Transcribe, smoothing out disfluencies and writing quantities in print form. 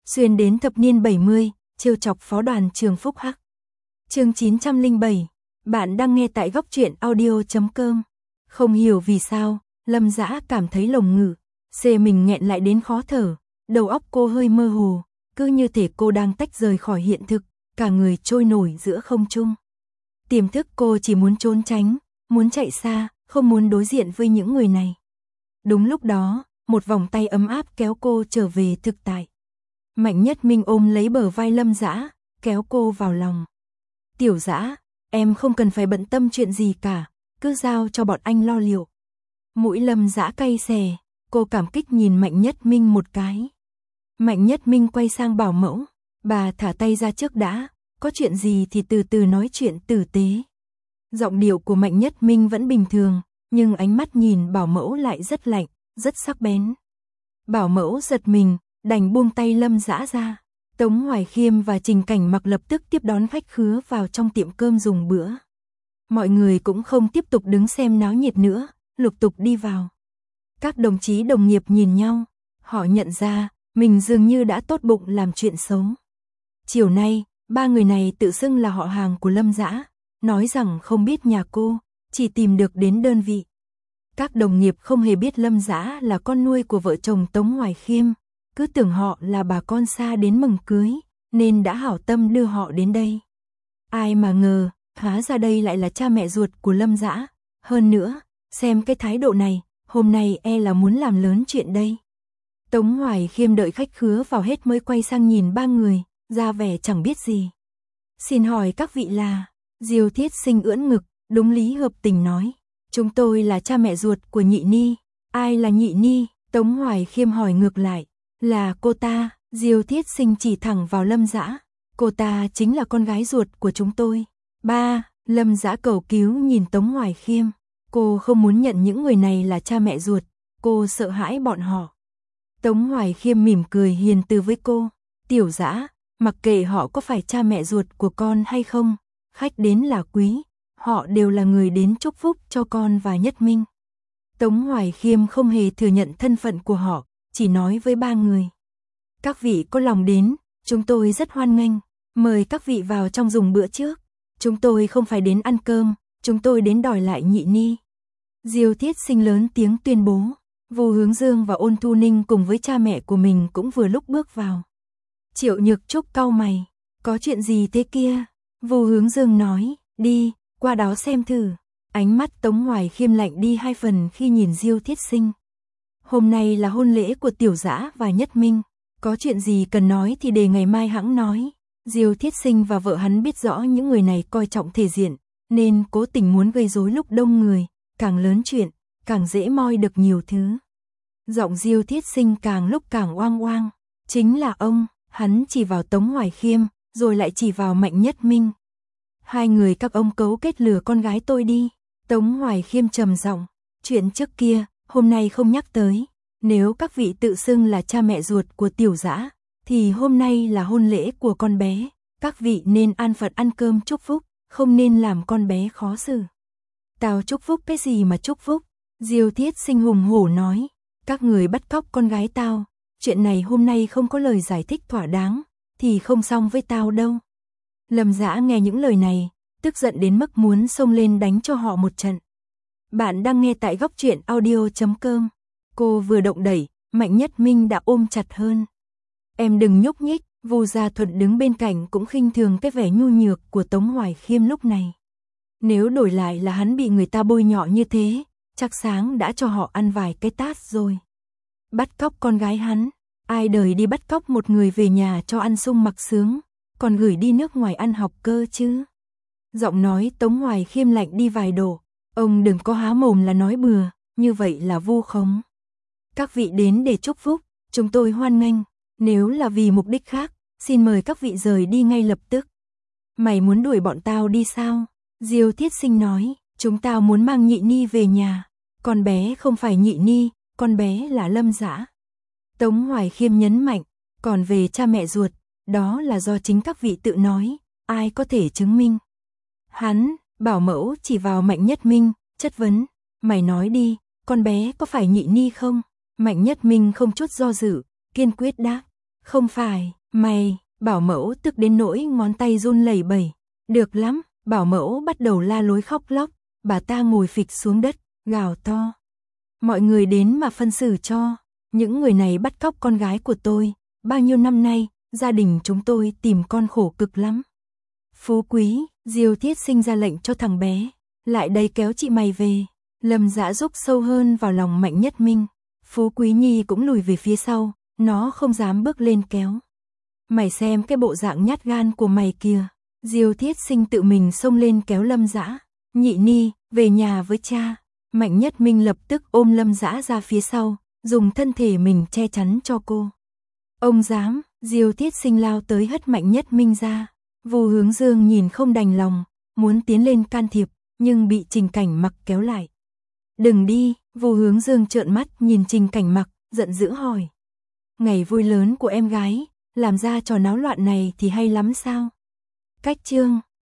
xuyên đến thập niên 70, trêu chọc phó đoàn trường Phúc Hắc. Chương 907, bạn đang nghe tại goctruyện.audio.com. Không hiểu vì sao, Lâm Dã cảm thấy lồng ngực, mình nghẹn lại đến khó thở, đầu óc cô hơi mơ hồ, cứ như thể cô đang tách rời khỏi hiện thực, cả người trôi nổi giữa không trung. Tiềm thức cô chỉ muốn trốn tránh, muốn chạy xa, không muốn đối diện với những người này. Đúng lúc đó, một vòng tay ấm áp kéo cô trở về thực tại. Mạnh Nhất Minh ôm lấy bờ vai Lâm Dã, kéo cô vào lòng. Tiểu Dã, em không cần phải bận tâm chuyện gì cả, cứ giao cho bọn anh lo liệu. Mũi Lâm Dã cay xè, cô cảm kích nhìn Mạnh Nhất Minh một cái. Mạnh Nhất Minh quay sang bảo mẫu, bà thả tay ra trước đã, có chuyện gì thì từ từ nói chuyện tử tế. Giọng điệu của Mạnh Nhất Minh vẫn bình thường, nhưng ánh mắt nhìn bảo mẫu lại rất lạnh, rất sắc bén. Bảo mẫu giật mình, đành buông tay Lâm Dã ra. Tống Hoài Khiêm và Trình Cảnh Mặc lập tức tiếp đón khách khứa vào trong tiệm cơm dùng bữa. Mọi người cũng không tiếp tục đứng xem náo nhiệt nữa, lục tục đi vào. Các đồng chí đồng nghiệp nhìn nhau, họ nhận ra mình dường như đã tốt bụng làm chuyện xấu. Chiều nay, ba người này tự xưng là họ hàng của Lâm Dã, nói rằng không biết nhà cô, chỉ tìm được đến đơn vị. Các đồng nghiệp không hề biết Lâm Dã là con nuôi của vợ chồng Tống Hoài Khiêm, cứ tưởng họ là bà con xa đến mừng cưới, nên đã hảo tâm đưa họ đến đây. Ai mà ngờ, hóa ra đây lại là cha mẹ ruột của Lâm Dã. Hơn nữa, xem cái thái độ này, hôm nay e là muốn làm lớn chuyện đây. Tống Hoài Khiêm đợi khách khứa vào hết mới quay sang nhìn ba người, ra vẻ chẳng biết gì. Xin hỏi các vị là... Diêu Thiết Sinh ưỡn ngực, đúng lý hợp tình nói. Chúng tôi là cha mẹ ruột của Nhị Ni. Ai là Nhị Ni? Tống Hoài Khiêm hỏi ngược lại. Là cô ta. Diêu Thiết Sinh chỉ thẳng vào Lâm Dã. Cô ta chính là con gái ruột của chúng tôi. Ba, Lâm Dã cầu cứu nhìn Tống Hoài Khiêm. Cô không muốn nhận những người này là cha mẹ ruột. Cô sợ hãi bọn họ. Tống Hoài Khiêm mỉm cười hiền từ với cô. Tiểu Dã, mặc kệ họ có phải cha mẹ ruột của con hay không, khách đến là quý, họ đều là người đến chúc phúc cho con và Nhất Minh. Tống Hoài Khiêm không hề thừa nhận thân phận của họ, chỉ nói với ba người. Các vị có lòng đến, chúng tôi rất hoan nghênh, mời các vị vào trong dùng bữa trước. Chúng tôi không phải đến ăn cơm, chúng tôi đến đòi lại Nhị Ni. Diêu Thiết Sinh lớn tiếng tuyên bố. Vu Hướng Dương và Ôn Thu Ninh cùng với cha mẹ của mình cũng vừa lúc bước vào. Triệu Nhược Trúc cau mày, có chuyện gì thế kia? Vu Hướng Dương nói, đi, qua đó xem thử. Ánh mắt Tống Hoài Khiêm lạnh đi hai phần khi nhìn Diêu Thiết Sinh. Hôm nay là hôn lễ của Tiểu Dã và Nhất Minh, có chuyện gì cần nói thì để ngày mai hẵng nói. Diêu Thiết Sinh và vợ hắn biết rõ những người này coi trọng thể diện, nên cố tình muốn gây rối lúc đông người, càng lớn chuyện, càng dễ moi được nhiều thứ. Giọng Diêu Thiết Sinh càng lúc càng oang oang, chính là ông, hắn chỉ vào Tống Hoài Khiêm, rồi lại chỉ vào Mạnh Nhất Minh. Hai người các ông cấu kết lừa con gái tôi đi. Tống Hoài Khiêm trầm giọng, chuyện trước kia, hôm nay không nhắc tới. Nếu các vị tự xưng là cha mẹ ruột của Tiểu Dã, thì hôm nay là hôn lễ của con bé. Các vị nên an phận ăn cơm chúc phúc, không nên làm con bé khó xử. Tao chúc phúc cái gì mà chúc phúc? Diêu Thiết Sinh hùng hổ nói, các người bắt cóc con gái tao. Chuyện này hôm nay không có lời giải thích thỏa đáng, thì không xong với tao đâu. Lâm Dã nghe những lời này, tức giận đến mức muốn xông lên đánh cho họ một trận. Bạn đang nghe tại goctruyện.audio.com. Cô vừa động đẩy, Mạnh Nhất Minh đã ôm chặt hơn. Em đừng nhúc nhích. Vu Gia Thuận đứng bên cạnh cũng khinh thường cái vẻ nhu nhược của Tống Hoài Khiêm lúc này. Nếu đổi lại là hắn bị người ta bôi nhọ như thế, chắc sáng đã cho họ ăn vài cái tát rồi. Bắt cóc con gái hắn, ai đời đi bắt cóc một người về nhà cho ăn sung mặc sướng, còn gửi đi nước ngoài ăn học cơ chứ. Giọng nói Tống Hoài Khiêm lạnh đi vài độ, ông đừng có há mồm là nói bừa, như vậy là vu khống. Các vị đến để chúc phúc, chúng tôi hoan nghênh, nếu là vì mục đích khác, xin mời các vị rời đi ngay lập tức. Mày muốn đuổi bọn tao đi sao? Diêu Thiết Sinh nói, chúng tao muốn mang Nhị Ni về nhà, con bé không phải Nhị Ni, con bé là Lâm Dã. Tống Hoài Khiêm nhấn mạnh, còn về cha mẹ ruột, đó là do chính các vị tự nói, ai có thể chứng minh. Hắn, bảo mẫu chỉ vào Mạnh Nhất Minh, chất vấn, mày nói đi, con bé có phải Nhị Ni không? Mạnh Nhất Minh không chút do dự, kiên quyết đáp, Không phải, mày, bảo mẫu tức đến nỗi ngón tay run lẩy bẩy. Được lắm, bảo mẫu bắt đầu la lối khóc lóc, bà ta ngồi phịch xuống đất, gào to. Mọi người đến mà phân xử cho, những người này bắt cóc con gái của tôi, bao nhiêu năm nay, gia đình chúng tôi tìm con khổ cực lắm. Phú Quý, Diêu Thiết Sinh ra lệnh cho thằng bé, lại đây kéo chị mày về. Lâm Dã rúc sâu hơn vào lòng Mạnh Nhất Minh. Phú Quý Nhi cũng lùi về phía sau, nó không dám bước lên kéo. Mày xem cái bộ dạng nhát gan của mày kìa. Diêu Thiết Sinh tự mình xông lên kéo Lâm Dã. Nhị Ni, về nhà với cha. Mạnh Nhất Minh lập tức ôm Lâm Dã ra phía sau, dùng thân thể mình che chắn cho cô. Ông dám, Diêu Thiết Sinh lao tới hất Mạnh Nhất Minh ra. Vu Hướng Dương nhìn không đành lòng, muốn tiến lên can thiệp, nhưng bị Trình Cảnh Mặc kéo lại. Đừng đi, Vu Hướng Dương trợn mắt nhìn Trình Cảnh Mặc, giận dữ hỏi. Ngày vui lớn của em gái, làm ra trò náo loạn này thì hay lắm sao? Cách chương